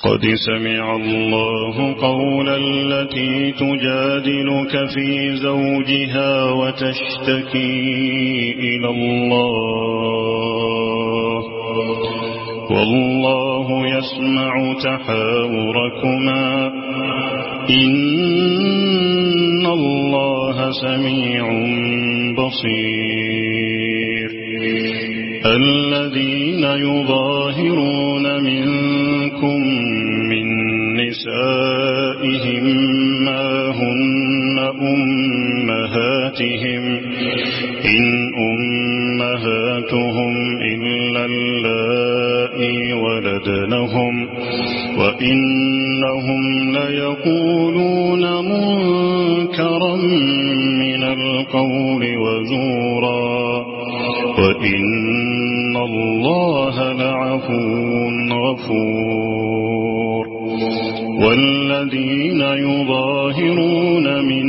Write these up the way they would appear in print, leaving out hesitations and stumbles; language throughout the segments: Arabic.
قد سمع الله قول التي تجادلك في زوجها وتشتكي إلى الله والله يسمع تحاوركما إن الله سميع بصير الذين يظاهرون منكم من نسائهم ما هن أمهاتهم إن أمهاتهم إلا اللائي ولدنهم وإنهم ليقولون منكرا من القول وزورا وإن الله لعفو غفور والذين يظاهرون من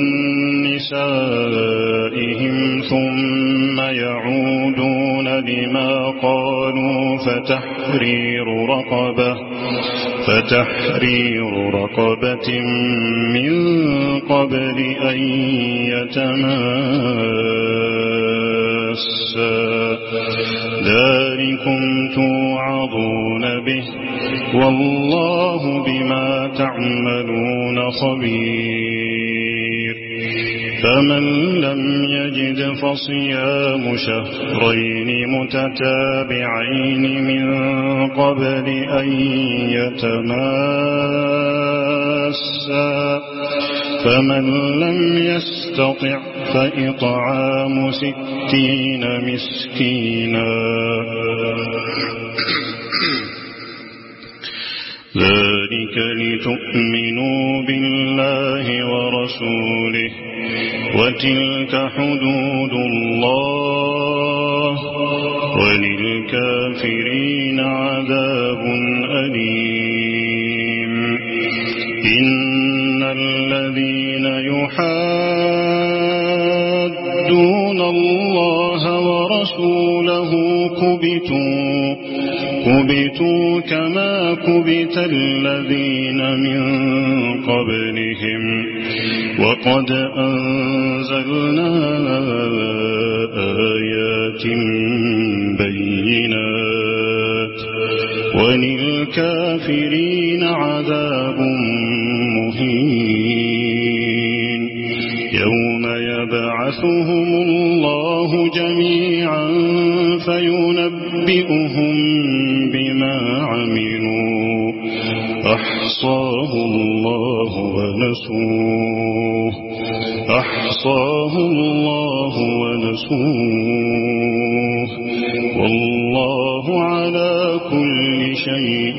نسائهم ثم يعودون لما قالوا فتحرير رقبة من قبل أن يتماسا ذلكم توعظون به والله بما تعملون خبير فمن لم يجد فصيام شهرين متتابعين من قبل أن يتماسا فمن لم يستطع فإطعام 60 مسكينا ذلك لتؤمنوا بالله ورسوله وتلك حدود الله وللكافرين عذاب أليم إن الذين يحادون الله ورسوله كبتوا كما كبت الذين من قبلهم وقد أنزلنا آيات بينات وللكافرين عذاب مهين يوم يبعثهم الله جميعا فينبئهم بما عملوا أحصاه الله ونسوه والله على كل شيء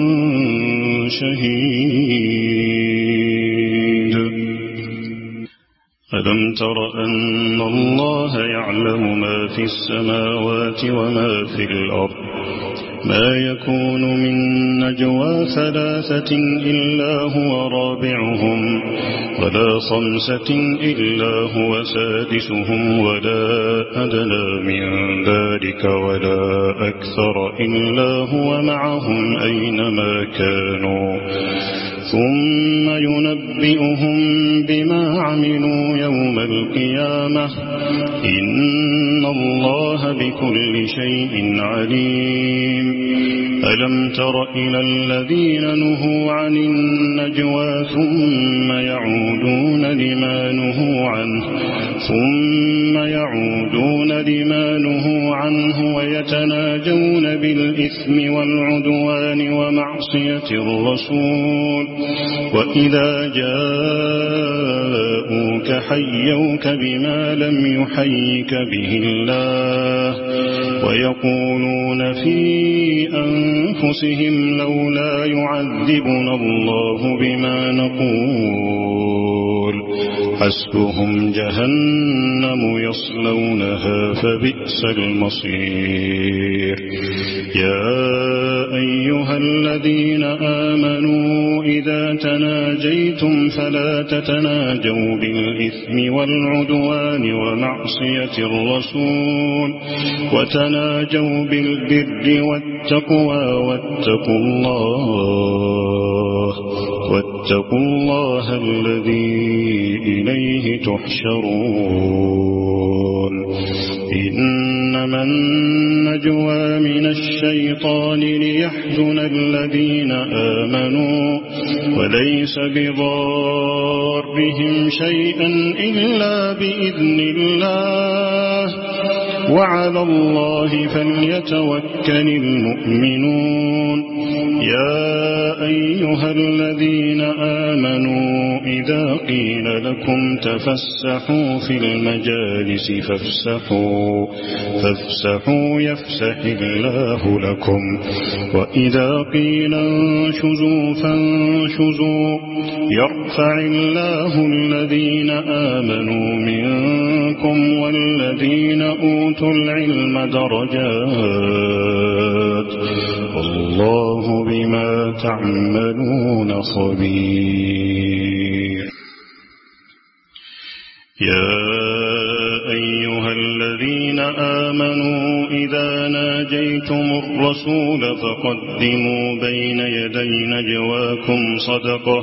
شهيد ألم تر أن الله يعلم ما في السماوات وما في الأرض ما يكون من نجوى 3 إلا هو رابعهم ولا 5 إلا هو سادسهم ولا أدنى من ذلك ولا أكثر إلا هو معهم أينما كانوا ثم ينبئهم بما عملوا يوم القيامة إن الله بكل شيء عليم ألم تر إلى الذين نهوا عن النجوى ثم يعودون لما نهوا عنه ويتناجون بالإثم والعدوان ومعصية الرسول وإذا جاءوك حيوك بما لم يحيك به الله ويقولون في أنفسهم لولا يعذبنا الله بما نقول حسبهم جهنم يصلونها فبئس المصير يا أيها الذين آمنوا إذا تناجيتم فلا تتناجوا بالإثم والعدوان ومعصية الرسول وتناجوا بالبر والتقوى واتقوا الله واتقوا الله الذي إليه تحشرون إنما النجوى من الشيطان ليحزن الذين آمنوا وليس بضارهم شيئا إلا بإذن الله وعلى الله فليتوكل المؤمنون يا أيها الذين آمنوا إذا قيل لكم تفسحوا في المجالس فافسحوا يفسح الله لكم وإذا قيل انشزوا فانشزوا يرفع الله الذين آمنوا منكم والذين أوتوا العلم درجات والله بما تعملون خبير يا أيها الذين آمنوا إذا ناجيتم الرسول فقدموا بين يدي نجواكم صدقة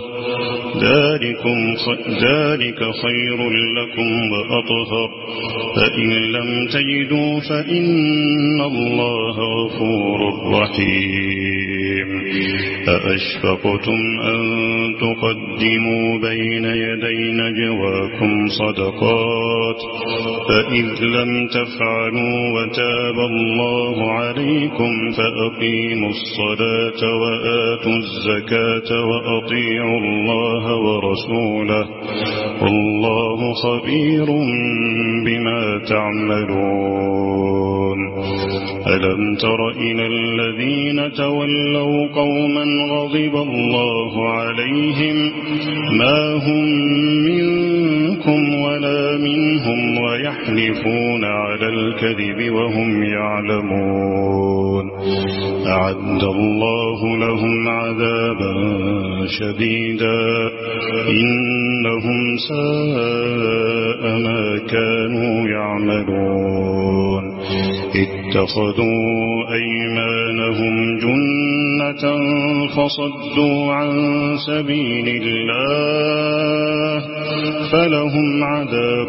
ذلك خير لكم وأطهر فإن لم تجدوا فإن الله غفور رحيم أأشفقتم أن تقدموا بين يدي نجواكم صدقات فإذ لم تفعلوا وتاب الله عليكم فأقيموا الصلاة وآتوا الزكاة وأطيعوا الله ورسوله والله خبير بما تعملون ألم تر إلى الذين تولوا قوما غضب الله عليهم ما هم منكم ولا منهم ويحلفون على الكذب وهم يعلمون أعد الله لهم عذابا شديدا إنهم ساء ما كانوا يعملون اتخذوا أيمانهم جنة فصدوا عن سبيل الله فلهم عذاب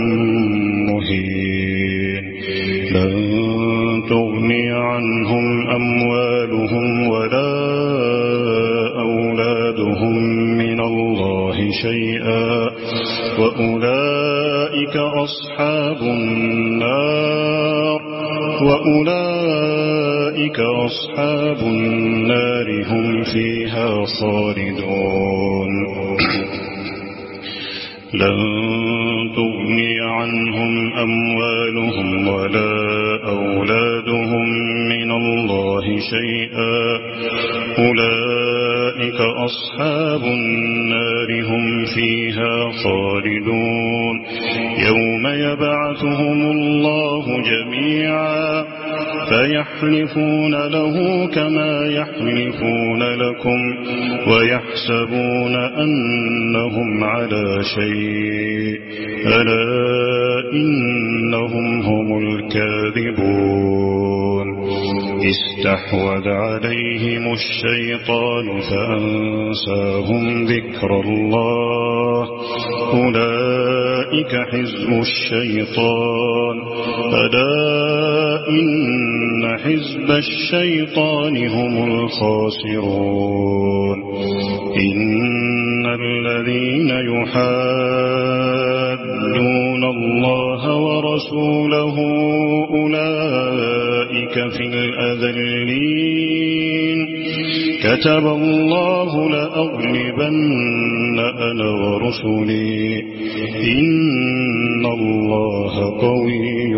مهين لن تغني عنهم أموالهم ولا أولادهم من الله شيئا وأولئك أصحاب النار هم فيها خالدون لن تغني عنهم أموالهم ولا أولادهم من الله شيئا أولئك أصحاب النار هم فيها خالدون يوم يبعثهم الله جميعا فيحلفون له كما يحلفون لكم ويحسبون أنهم على شيء ألا إنهم هم الكاذبون استحوذ عليهم الشيطان فأنساهم ذكر الله أولئك حزب الشيطان ألا إن حزب الشيطان هم الخاسرون إن الذين يحادون الله ورسوله أولئك في الأذلين كتب الله لأغلبن أنا ورسلي إن الله قوي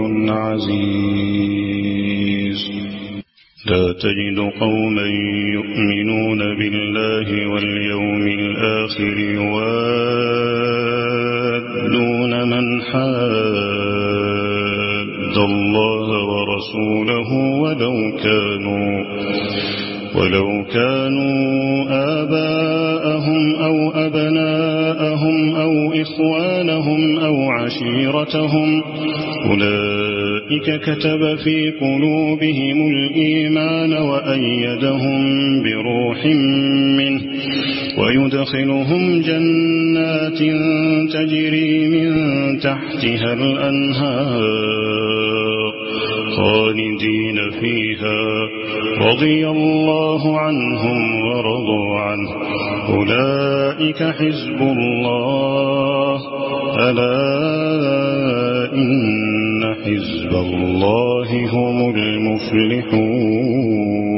عزيز لا تجد قوما يؤمنون بالله واليوم الآخر يوادون من حاد الله ورسوله ولو كانوا آباءهم أو أبناءهم أو إخوانهم أو عشيرتهم أولئك كتب في قلوبهم الإيمان وأيدهم بروح منه ويدخلهم جنات تجري من تحتها الأنهار خالدين فيها رضي الله عنهم ورضوا عنه أولئك حزب الله ألا إن حزب الله هم المفلحون